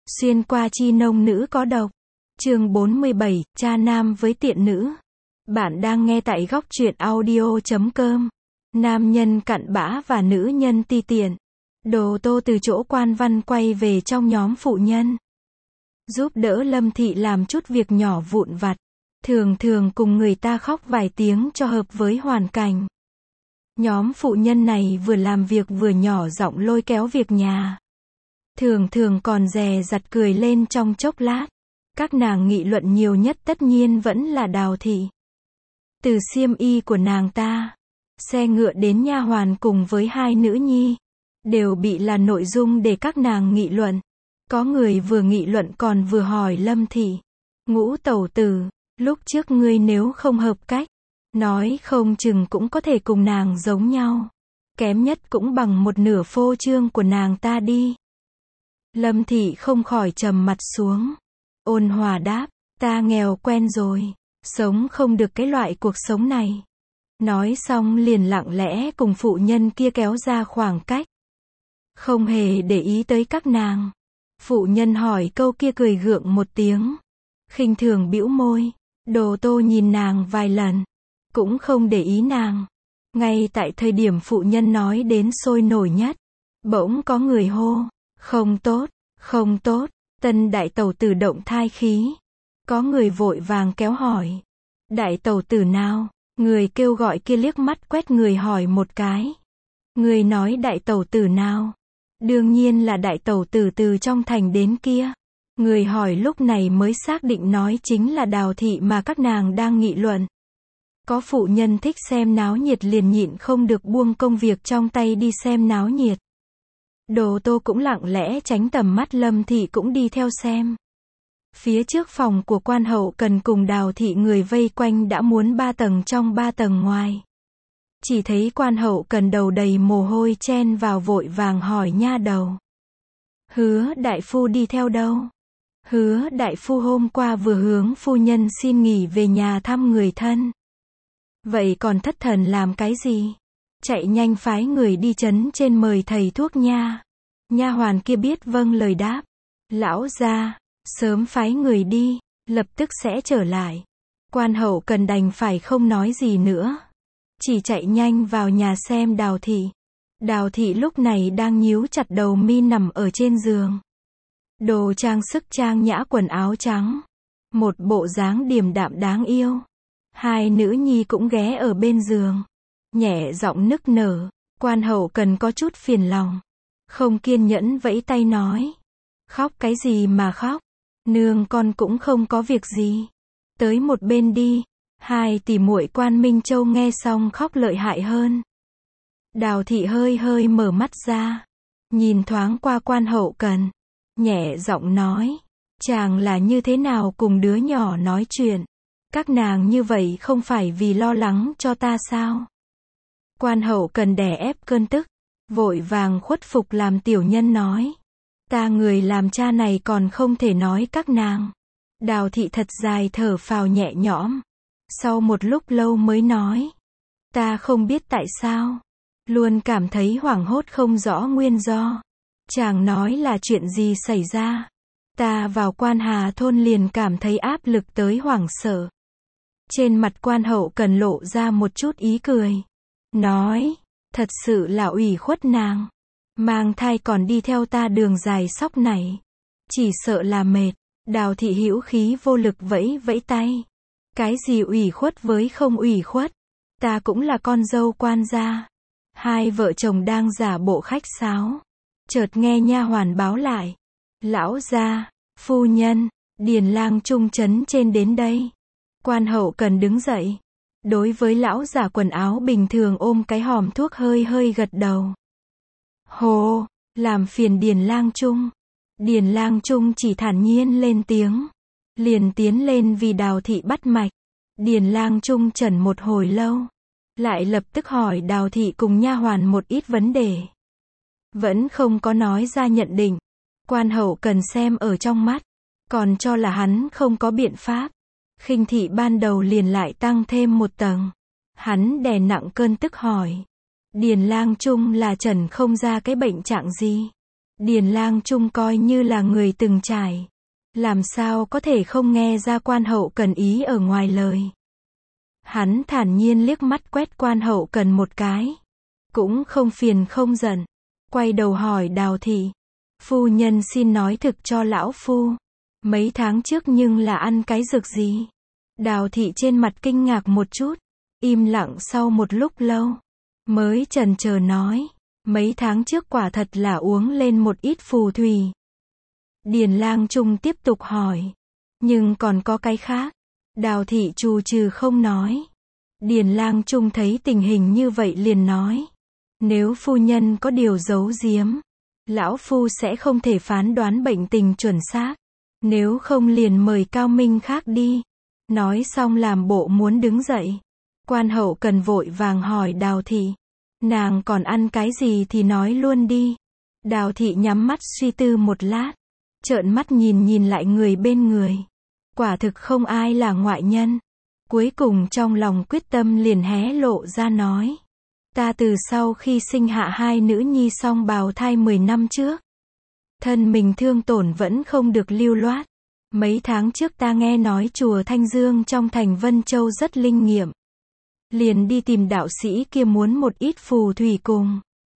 Xuyên qua chi nông nữ có độc. Chương 47, cha nam với tiện nữ. Bạn đang nghe tại góc truyện audio.com. Nam nhân cặn bã và nữ nhân ti tiện. Đồ Tô từ chỗ Quan Văn quay về trong nhóm phụ nhân. Giúp đỡ Lâm Thị làm chút việc nhỏ vụn vặt. Thường thường cùng người ta khóc vài tiếng cho hợp với hoàn cảnh. Nhóm phụ nhân này vừa làm việc vừa nhỏ giọng lôi kéo việc nhà. Thường thường còn dè dặt cười lên trong chốc lát. Các nàng nghị luận nhiều nhất tất nhiên vẫn là Đào Thị. Từ xiêm y của nàng ta, xe ngựa đến nha hoàn cùng với hai nữ nhi, đều bị là nội dung để các nàng nghị luận. Có người vừa nghị luận còn vừa hỏi Lâm Thị. Ngũ tẩu tử, lúc trước ngươi nếu không hợp cách, nói không chừng cũng có thể cùng nàng giống nhau. Kém nhất cũng bằng một nửa phô trương của nàng ta đi. Lâm Thị không khỏi trầm mặt xuống. Ôn hòa đáp, ta nghèo quen rồi, sống không được cái loại cuộc sống này. Nói xong liền lặng lẽ cùng phụ nhân kia kéo ra khoảng cách. Không hề để ý tới các nàng. Phụ nhân hỏi câu kia cười gượng một tiếng. Khinh thường bĩu môi. Đồ Tô nhìn nàng vài lần. Cũng không để ý nàng. Ngay tại thời điểm phụ nhân nói đến sôi nổi nhất. Bỗng có người hô. Không tốt, không tốt. Tân đại tẩu tử động thai khí. Có người vội vàng kéo hỏi. Đại tẩu tử nào? Người kêu gọi kia liếc mắt quét người hỏi một cái. Người nói đại tẩu tử nào? Đương nhiên là đại tẩu tử từ trong thành đến kia. Người hỏi lúc này mới xác định nói chính là Đào Thị mà các nàng đang nghị luận. Có phụ nhân thích xem náo nhiệt liền nhịn không được buông công việc trong tay đi xem náo nhiệt. Đồ Tô cũng lặng lẽ tránh tầm mắt Lâm Thị cũng đi theo xem. Phía trước phòng của Quan Hậu Cần cùng Đào Thị người vây quanh đã muốn 3 tầng trong 3 tầng ngoài. Chỉ thấy Quan Hậu Cần đầu đầy mồ hôi chen vào vội vàng hỏi nha đầu. Hứa đại phu đi theo đâu? Hứa đại phu hôm qua vừa hướng phu nhân xin nghỉ về nhà thăm người thân. Vậy còn thất thần làm cái gì? Chạy nhanh phái người đi trấn trên mời thầy thuốc nha. Nha hoàn kia biết vâng lời đáp. Lão gia, sớm phái người đi, lập tức sẽ trở lại. Quan Hậu Cần đành phải không nói gì nữa. Chỉ chạy nhanh vào nhà xem Đào Thị. Đào Thị lúc này đang nhíu chặt đầu mi nằm ở trên giường. Đồ trang sức trang nhã quần áo trắng. Một bộ dáng điềm đạm đáng yêu. Hai nữ nhi cũng ghé ở bên giường. Nhẹ giọng nức nở. Quan Hậu Cần có chút phiền lòng. Không kiên nhẫn vẫy tay nói. Khóc cái gì mà khóc? Nương con cũng không có việc gì. Tới một bên đi. Hai tỷ muội Quan Minh Châu nghe xong khóc lợi hại hơn. Đào Thị hơi hơi mở mắt ra. Nhìn thoáng qua Quan Hậu Cần. Nhẹ giọng nói. Chàng là như thế nào cùng đứa nhỏ nói chuyện? Các nàng như vậy không phải vì lo lắng cho ta sao? Quan Hậu Cần đè ép cơn tức. Vội vàng khuất phục làm tiểu nhân nói. Ta người làm cha này còn không thể nói các nàng. Đào Thị thật dài thở phào nhẹ nhõm. Sau một lúc lâu mới nói. Ta không biết tại sao. Luôn cảm thấy hoảng hốt không rõ nguyên do. Chàng nói là chuyện gì xảy ra. Ta vào Quan Hà thôn liền cảm thấy áp lực tới hoảng sợ. Trên mặt Quan Hậu Cần lộ ra một chút ý cười. Nói. Thật sự là ủy khuất nàng. Mang thai còn đi theo ta đường dài sóc này. Chỉ sợ là mệt. Đào Thị hữu khí vô lực vẫy vẫy tay. Cái gì ủy khuất với không ủy khuất? Ta cũng là con dâu quan gia. Hai vợ chồng đang giả bộ khách sáo. Chợt nghe nha hoàn báo lại. Lão gia, phu nhân, Điền lang trung trấn trên đến đây. Quan Hậu Cần đứng dậy. Đối với lão giả quần áo bình thường ôm cái hòm thuốc hơi hơi gật đầu. Hồ, làm phiền Điền lang trung. Điền lang trung chỉ thản nhiên lên tiếng. Liền tiến lên vì Đào Thị bắt mạch. Điền lang trung chẩn một hồi lâu. Lại lập tức hỏi Đào Thị cùng nha hoàn một ít vấn đề. Vẫn không có nói ra nhận định. Quan Hậu Cần xem ở trong mắt. Còn cho là hắn không có biện pháp. Khinh thị ban đầu liền lại tăng thêm một tầng. Hắn đè nặng cơn tức hỏi. Điền lang trung là chẩn không ra cái bệnh trạng gì. Điền Lang Trung coi như là người từng trải. Làm sao có thể không nghe ra quan hậu cần ý ở ngoài lời. Hắn thản nhiên liếc mắt quét quan hậu cần một cái. Cũng không phiền không giận. Quay đầu hỏi Đào thị. Phu nhân xin nói thực cho lão phu. Mấy tháng trước nhưng là ăn cái dược gì? Đào thị trên mặt kinh ngạc một chút. Im lặng sau một lúc lâu. Mới chần chờ nói. Mấy tháng trước quả thật là uống lên một ít phù thủy. Điền Lang Trung tiếp tục hỏi. Nhưng còn có cái khác. Đào thị trù trừ không nói. Điền Lang Trung thấy tình hình như vậy liền nói. Nếu phu nhân có điều giấu giếm, lão phu sẽ không thể phán đoán bệnh tình chuẩn xác. Nếu không liền mời cao minh khác đi. Nói xong làm bộ muốn đứng dậy. Quan hậu cần vội vàng hỏi Đào thị. Nàng còn ăn cái gì thì nói luôn đi. Đào thị nhắm mắt suy tư một lát. Trợn mắt nhìn lại người bên người. Quả thực không ai là ngoại nhân. Cuối cùng trong lòng quyết tâm liền hé lộ ra nói. Ta từ sau khi sinh hạ hai nữ nhi xong bào thai 10 năm trước. Thân mình thương tổn vẫn không được lưu loát. Mấy tháng trước ta nghe nói chùa Thanh Dương trong thành Vân Châu rất linh nghiệm. Liền đi tìm đạo sĩ kia muốn một ít phù thủy cùng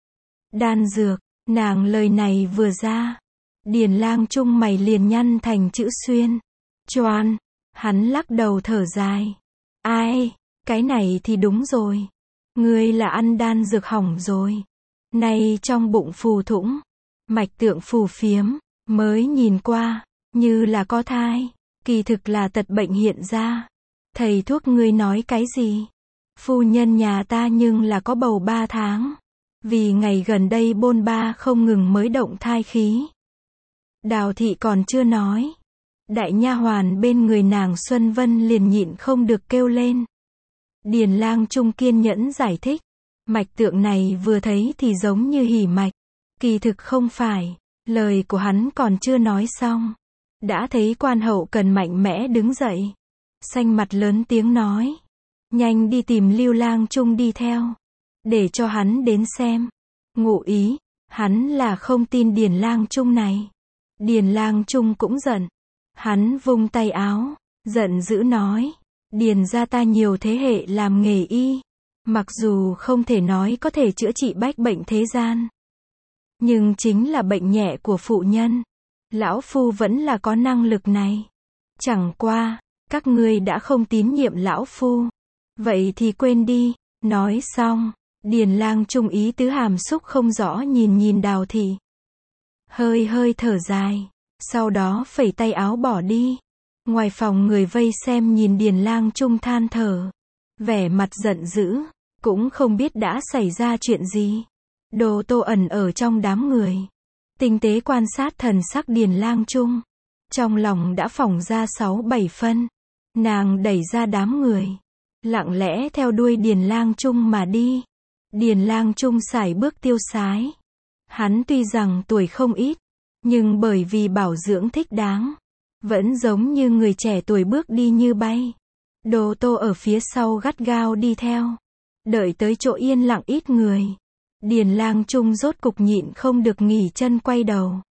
đan dược. Nàng lời này vừa ra. Điền Lang Trung mày liền nhăn thành chữ xuyên. Choan. Hắn lắc đầu thở dài. Ai, cái này thì đúng rồi. Ngươi là ăn đan dược hỏng rồi. Nay trong bụng phù thủng. Mạch tượng phù phiếm. Mới nhìn qua. Như là có thai. Kỳ thực là tật bệnh hiện ra. Thầy thuốc ngươi nói cái gì? Phu nhân nhà ta nhưng là có bầu 3 tháng. Vì ngày gần đây bôn ba không ngừng mới động thai khí. Đào thị còn chưa nói. Đại nha hoàn bên người nàng Xuân Vân liền nhịn không được kêu lên. Điền Lang Trung kiên nhẫn giải thích. Mạch tượng này vừa thấy thì giống như hỉ mạch. Kỳ thực không phải. Lời của hắn còn chưa nói xong. Đã thấy quan hậu cần mạnh mẽ đứng dậy. Xanh mặt lớn tiếng nói. Nhanh đi tìm Lưu Lang Trung đi theo. Để cho hắn đến xem. Ngụ ý. Hắn là không tin Điền Lang Trung này. Điền Lang Trung cũng giận. Hắn vung tay áo. Giận dữ nói. Điền gia ta nhiều thế hệ làm nghề y. Mặc dù không thể nói có thể chữa trị bách bệnh thế gian. Nhưng chính là bệnh nhẹ của phụ nhân. Lão phu vẫn là có năng lực này. Chẳng qua, các ngươi đã không tín nhiệm lão phu. Vậy thì quên đi. Nói xong, Điền Lang Trung ý tứ hàm xúc không rõ nhìn Đào thị. Hơi thở dài. Sau đó phẩy tay áo bỏ đi. Ngoài phòng người vây xem nhìn Điền Lang Trung than thở. Vẻ mặt giận dữ. Cũng không biết đã xảy ra chuyện gì. Đồ Tô ẩn ở trong đám người. Tinh tế quan sát thần sắc Điền Lang Trung. Trong lòng đã phỏng ra 6-7 phân. Nàng đẩy ra đám người. Lặng lẽ theo đuôi Điền Lang Trung mà đi. Điền Lang Trung sải bước tiêu sái. Hắn tuy rằng tuổi không ít. Nhưng bởi vì bảo dưỡng thích đáng. Vẫn giống như người trẻ tuổi bước đi như bay. Đồ Tô ở phía sau gắt gao đi theo. Đợi tới chỗ yên lặng ít người. Điền Lang Trung rốt cục nhịn không được nghỉ chân quay đầu.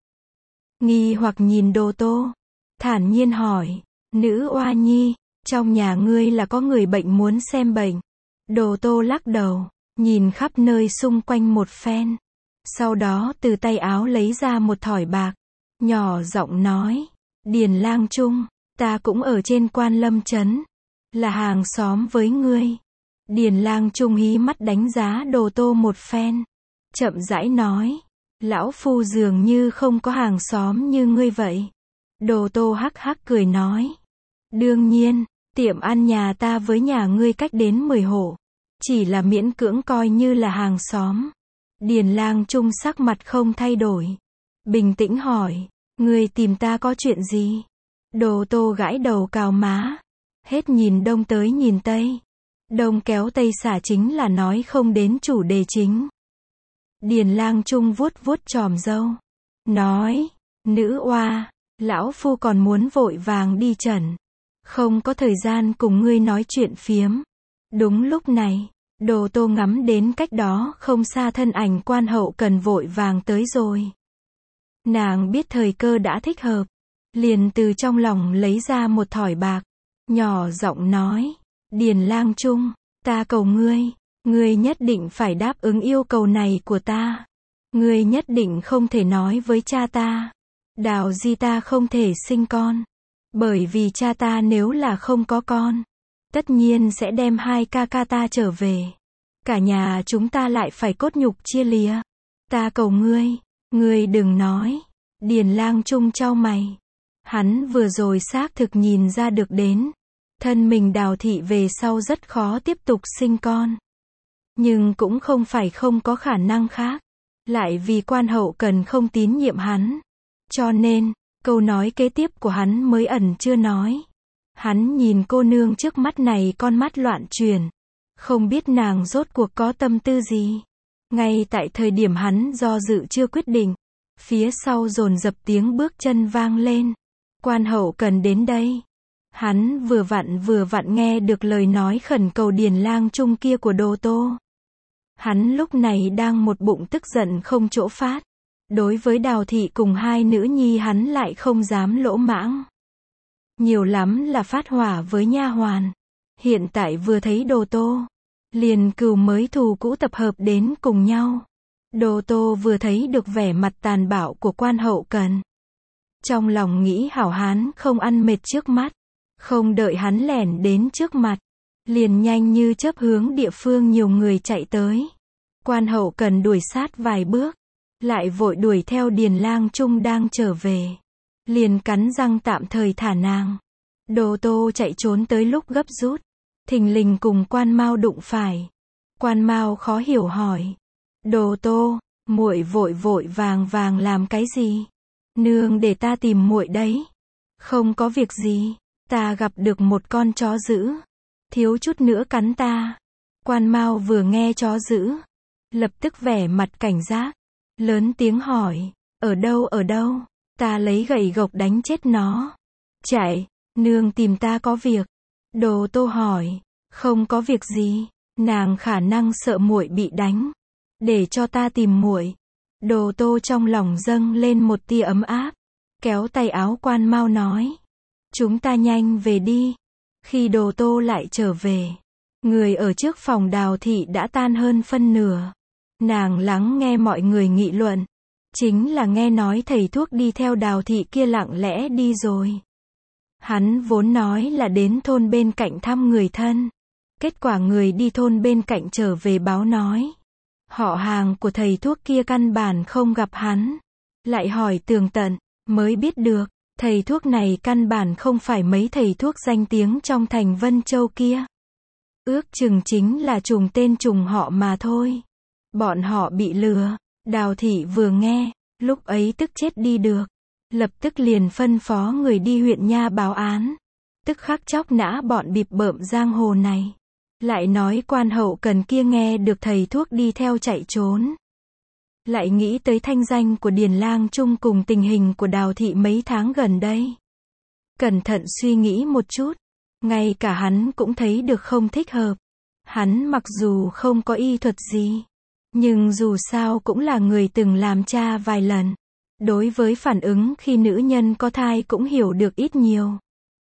Nghi hoặc nhìn Đồ Tô. Thản nhiên hỏi. Nữ oa nhi, trong nhà ngươi là có người bệnh muốn xem bệnh. Đồ Tô lắc đầu. Nhìn khắp nơi xung quanh một phen. Sau đó từ tay áo lấy ra một thỏi bạc. Nhỏ giọng nói. Điền Lang Trung, ta cũng ở trên Quan Lâm Trấn. Là hàng xóm với ngươi. Điền Lang Trung hí mắt đánh giá Đồ Tô một phen. Chậm rãi nói. Lão phu dường như không có hàng xóm như ngươi vậy. Đồ Tô hắc hắc cười nói. Đương nhiên, tiệm ăn nhà ta với nhà ngươi cách đến 10 hộ. Chỉ là miễn cưỡng coi như là hàng xóm. Điền Lang Trung sắc mặt không thay đổi. Bình tĩnh hỏi. Ngươi tìm ta có chuyện gì? Đồ Tô gãi đầu cào má. Hết nhìn đông tới nhìn tây. Đông kéo tây xả chính là nói không đến chủ đề chính. Điền Lang Trung vuốt chòm râu. Nói. Nữ oa. Lão phu còn muốn vội vàng đi trần. Không có thời gian cùng ngươi nói chuyện phiếm. Đúng lúc này. Đồ Tô ngắm đến cách đó không xa thân ảnh quan hậu cần vội vàng tới rồi. Nàng biết thời cơ đã thích hợp, liền từ trong lòng lấy ra một thỏi bạc, nhỏ giọng nói, Điền Lang Trung, ta cầu ngươi nhất định phải đáp ứng yêu cầu này của ta. Ngươi nhất định không thể nói với cha ta, Đào Di ta không thể sinh con, bởi vì cha ta nếu là không có con, tất nhiên sẽ đem hai ca ca ta trở về. Cả nhà chúng ta lại phải cốt nhục chia lìa. Ta cầu ngươi đừng nói. Điền Lang Trung chau mày. Hắn vừa rồi xác thực nhìn ra được đến, thân mình Đào thị về sau rất khó tiếp tục sinh con. Nhưng cũng không phải không có khả năng khác. Lại vì quan hậu cần không tín nhiệm hắn. Cho nên, câu nói kế tiếp của hắn mới ẩn chưa nói. Hắn nhìn cô nương trước mắt này con mắt loạn chuyển. Không biết nàng rốt cuộc có tâm tư gì. Ngay tại thời điểm hắn do dự chưa quyết định, phía sau dồn dập tiếng bước chân vang lên. Quan hậu cần đến đây. Hắn vừa vặn nghe được lời nói khẩn cầu Điền Lang Trung kia của Đồ Tô. Hắn lúc này đang một bụng tức giận không chỗ phát. Đối với Đào thị cùng hai nữ nhi hắn lại không dám lỗ mãng. Nhiều lắm là phát hỏa với nha hoàn. Hiện tại vừa thấy Đồ Tô, liền cừu mới thù cũ tập hợp đến cùng nhau. Đồ Tô vừa thấy được vẻ mặt tàn bạo của quan hậu cần. Trong lòng nghĩ hảo hán không ăn mệt trước mắt. Không đợi hắn lẻn đến trước mặt, liền nhanh như chớp hướng địa phương nhiều người chạy tới. Quan hậu cần đuổi sát vài bước, lại vội đuổi theo Điền Lang Trung đang trở về. Liền cắn răng tạm thời thả nàng. Đồ Tô chạy trốn tới lúc gấp rút, thình lình cùng Quan Mao đụng phải. Quan Mao khó hiểu hỏi, Đồ Tô, muội vội vàng làm cái gì? Nương để ta tìm muội đấy. Không có việc gì, ta gặp được một con chó dữ, thiếu chút nữa cắn ta. Quan Mao vừa nghe chó dữ, lập tức vẻ mặt cảnh giác, lớn tiếng hỏi, ở đâu, ta lấy gậy gộc đánh chết nó. Chạy, nương tìm ta có việc. Đồ Tô hỏi, không có việc gì, nàng khả năng sợ muội bị đánh, để cho ta tìm muội. Đồ Tô trong lòng dâng lên một tia ấm áp, kéo tay áo Quan Mao nói, chúng ta nhanh về đi. Khi Đồ Tô lại trở về, người ở trước phòng Đào thị đã tan hơn phân nửa. Nàng lắng nghe mọi người nghị luận, chính là nghe nói thầy thuốc đi theo Đào thị kia lặng lẽ đi rồi. Hắn vốn nói là đến thôn bên cạnh thăm người thân. Kết quả người đi thôn bên cạnh trở về báo nói, họ hàng của thầy thuốc kia căn bản không gặp hắn. Lại hỏi tường tận, mới biết được, thầy thuốc này căn bản không phải mấy thầy thuốc danh tiếng trong thành Vân Châu kia. Ước chừng chính là trùng tên trùng họ mà thôi. Bọn họ bị lừa. Đào thị vừa nghe, lúc ấy tức chết đi được. Lập tức liền phân phó người đi huyện nha báo án. Tức khắc chóc nã bọn bịp bợm giang hồ này. Lại nói quan hậu cần kia nghe được thầy thuốc đi theo chạy trốn. Lại nghĩ tới thanh danh của Điền Lang Trung cùng tình hình của Đào thị mấy tháng gần đây. Cẩn thận suy nghĩ một chút, ngay cả hắn cũng thấy được không thích hợp. Hắn mặc dù không có y thuật gì, nhưng dù sao cũng là người từng làm cha vài lần. Đối với phản ứng khi nữ nhân có thai cũng hiểu được ít nhiều.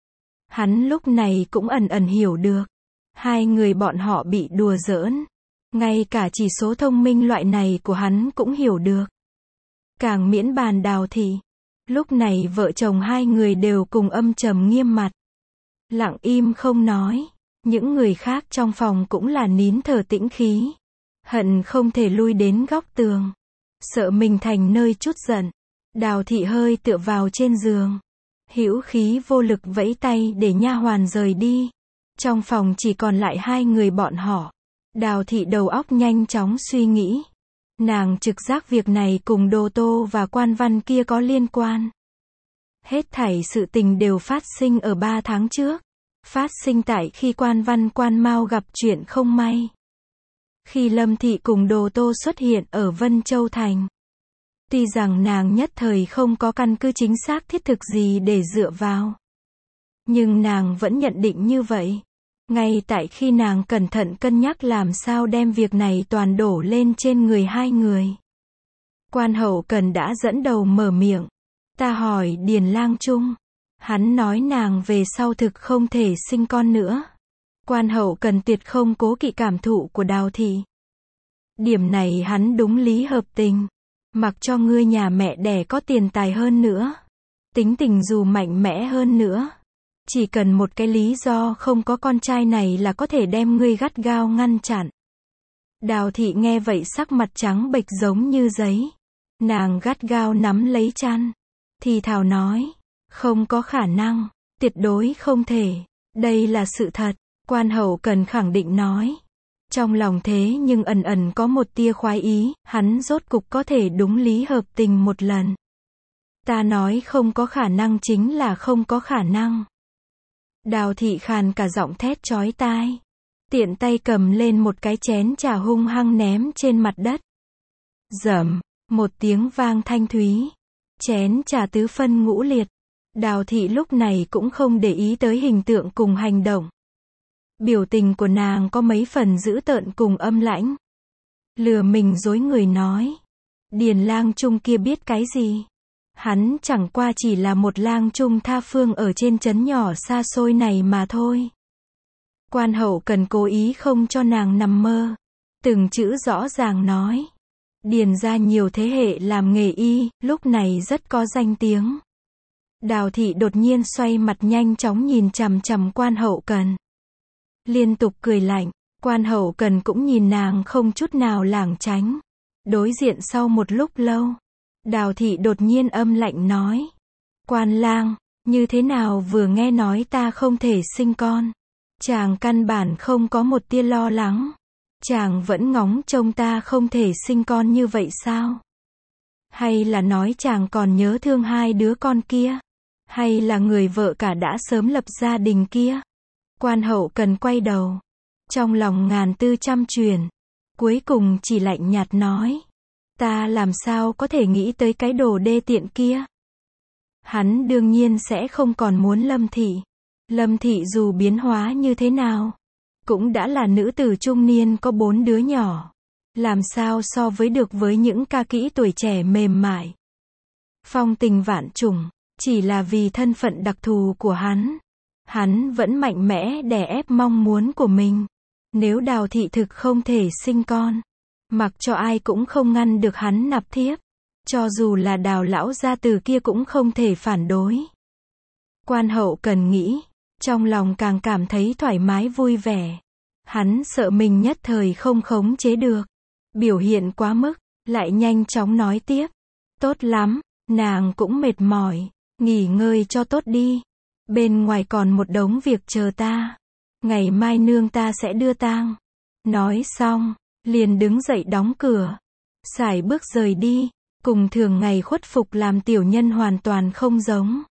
Hắn lúc này cũng ẩn hiểu được. Hai người bọn họ bị đùa giỡn. Ngay cả chỉ số thông minh loại này của hắn cũng hiểu được. Càng miễn bàn Đào thị. Lúc này vợ chồng hai người đều cùng âm trầm nghiêm mặt. Lặng im không nói. Những người khác trong phòng cũng là nín thở tĩnh khí. Hận không thể lui đến góc tường. Sợ mình thành nơi trút giận. Đào thị hơi tựa vào trên giường. Hữu khí vô lực vẫy tay để nha hoàn rời đi. Trong phòng chỉ còn lại hai người bọn họ. Đào thị đầu óc nhanh chóng suy nghĩ. Nàng trực giác việc này cùng Đồ Tô và Quan Văn kia có liên quan. Hết thảy sự tình đều phát sinh ở 3 tháng trước. Phát sinh tại khi Quan Văn Quan Mao gặp chuyện không may. Khi Lâm thị cùng Đồ Tô xuất hiện ở Vân Châu Thành. Tuy rằng nàng nhất thời không có căn cứ chính xác thiết thực gì để dựa vào. Nhưng nàng vẫn nhận định như vậy. Ngay tại khi nàng cẩn thận cân nhắc làm sao đem việc này toàn đổ lên trên người hai người. Quan Hậu Cần đã dẫn đầu mở miệng. Ta hỏi Điền Lang Trung. Hắn nói nàng về sau thực không thể sinh con nữa. Quan Hậu Cần tuyệt không cố kỵ cảm thụ của Đào thị. Điểm này hắn đúng lý hợp tình. Mặc cho ngươi nhà mẹ đẻ có tiền tài hơn nữa, tính tình dù mạnh mẽ hơn nữa, chỉ cần một cái lý do không có con trai này là có thể đem ngươi gắt gao ngăn chặn. Đào thị nghe vậy sắc mặt trắng bệch giống như giấy. Nàng gắt gao nắm lấy chăn, thì thào nói, không có khả năng, tuyệt đối không thể, đây là sự thật. Quan Hậu Cần khẳng định nói. Trong lòng thế nhưng ẩn ẩn có một tia khoái ý, hắn rốt cục có thể đúng lý hợp tình một lần. Ta nói không có khả năng chính là không có khả năng. Đào thị khàn cả giọng thét chói tai. Tiện tay cầm lên một cái chén trà hung hăng ném trên mặt đất. Rầm, một tiếng vang thanh thúy. Chén trà tứ phân ngũ liệt. Đào thị lúc này cũng không để ý tới hình tượng cùng hành động. Biểu tình của nàng có mấy phần dữ tợn cùng âm lãnh. Lừa mình dối người nói. Điền Lang Trung kia biết cái gì? Hắn chẳng qua chỉ là một lang trung tha phương ở trên trấn nhỏ xa xôi này mà thôi. Quan Hậu Cần cố ý không cho nàng nằm mơ. Từng chữ rõ ràng nói. Điền ra nhiều thế hệ làm nghề y, lúc này rất có danh tiếng. Đào thị đột nhiên xoay mặt nhanh chóng nhìn chằm chằm Quan Hậu Cần. Liên tục cười lạnh, Quan Hậu Cần cũng nhìn nàng không chút nào lảng tránh. Đối diện sau một lúc lâu, Đào thị đột nhiên âm lạnh nói. Quan lang, như thế nào vừa nghe nói ta không thể sinh con. Chàng căn bản không có một tia lo lắng. Chàng vẫn ngóng trông ta không thể sinh con như vậy sao? Hay là nói chàng còn nhớ thương hai đứa con kia? Hay là người vợ cả đã sớm lập gia đình kia? Quan Hậu Cần quay đầu. Trong lòng ngàn tư trăm chuyển. Cuối cùng chỉ lạnh nhạt nói. Ta làm sao có thể nghĩ tới cái đồ đê tiện kia? Hắn đương nhiên sẽ không còn muốn Lâm thị. Lâm thị dù biến hóa như thế nào, cũng đã là nữ tử trung niên có 4 đứa nhỏ. Làm sao so với được với những ca kỹ tuổi trẻ mềm mại. Phong tình vạn trùng, chỉ là vì thân phận đặc thù của hắn. Hắn vẫn mạnh mẽ đè ép mong muốn của mình. Nếu Đào thị thực không thể sinh con, mặc cho ai cũng không ngăn được hắn nạp thiếp. Cho dù là Đào lão gia từ kia cũng không thể phản đối. Quan Hậu Cần nghĩ, trong lòng càng cảm thấy thoải mái vui vẻ. Hắn sợ mình nhất thời không khống chế được. Biểu hiện quá mức, lại nhanh chóng nói tiếp. Tốt lắm, nàng cũng mệt mỏi, nghỉ ngơi cho tốt đi. Bên ngoài còn một đống việc chờ ta. Ngày mai nương ta sẽ đưa tang. Nói xong, liền đứng dậy đóng cửa. Sải bước rời đi, cùng thường ngày khuất phục làm tiểu nhân hoàn toàn không giống.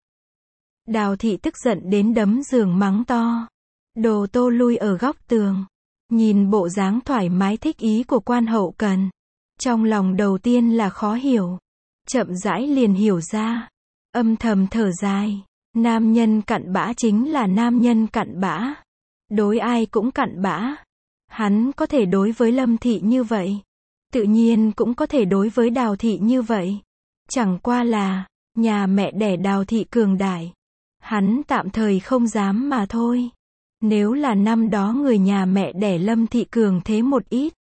Đào thị tức giận đến đấm giường mắng to. Đồ tô lui ở góc tường. Nhìn bộ dáng thoải mái thích ý của Quan Hậu Cần. Trong lòng đầu tiên là khó hiểu. Chậm rãi liền hiểu ra. Âm thầm thở dài. Nam nhân cặn bã chính là nam nhân cặn bã. Đối ai cũng cặn bã. Hắn có thể đối với Lâm thị như vậy. Tự nhiên cũng có thể đối với Đào thị như vậy. Chẳng qua là, nhà mẹ đẻ Đào thị cường đại. Hắn tạm thời không dám mà thôi. Nếu là năm đó người nhà mẹ đẻ Lâm thị cường thế một ít.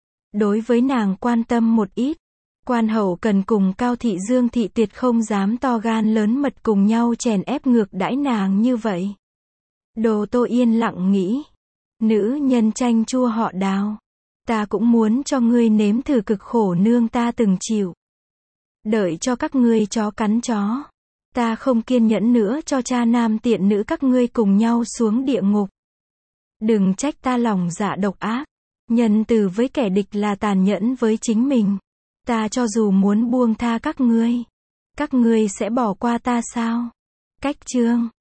Đối với nàng quan tâm một ít. Quan Hậu Cần cùng Cao thị Dương thị tuyệt không dám to gan lớn mật cùng nhau chèn ép ngược đãi nàng như vậy. Đồ Tô yên lặng nghĩ. Nữ nhân chanh chua họ Đào. Ta cũng muốn cho ngươi nếm thử cực khổ nương ta từng chịu. Đợi cho các ngươi chó cắn chó. Ta không kiên nhẫn nữa cho cha nam tiện nữ các ngươi cùng nhau xuống địa ngục. Đừng trách ta lòng dạ độc ác. Nhân từ với kẻ địch là tàn nhẫn với chính mình. Ta cho dù muốn buông tha các ngươi sẽ bỏ qua ta sao? Cách chương